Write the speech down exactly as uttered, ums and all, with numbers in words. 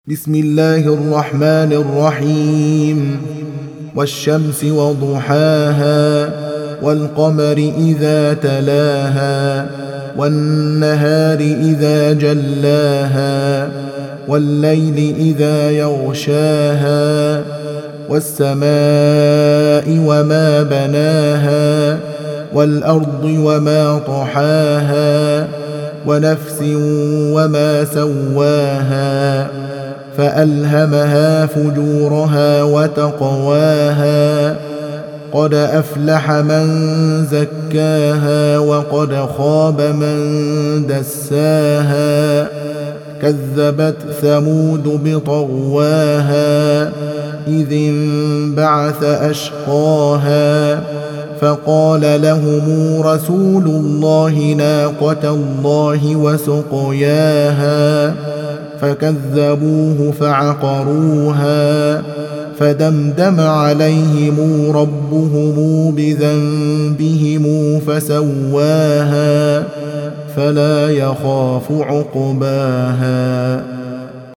بسم الله الرحمن الرحيم والشمس وضحاها والقمر إذا تلاها والنهار إذا جلاها والليل إذا يغشاها والسماء وما بناها والأرض وما طحاها ونفس وما سواها فألهمها فجورها وتقواها قد أفلح من زكاها وقد خاب من دساها كذبت ثمود بطغواها إذ انبعث أشقاها فقال لهم رسول الله ناقة الله وسقياها فكذبوه فعقروها فدمدم عليهم ربهم بذنبهم فسواها فلا يخاف عقباها.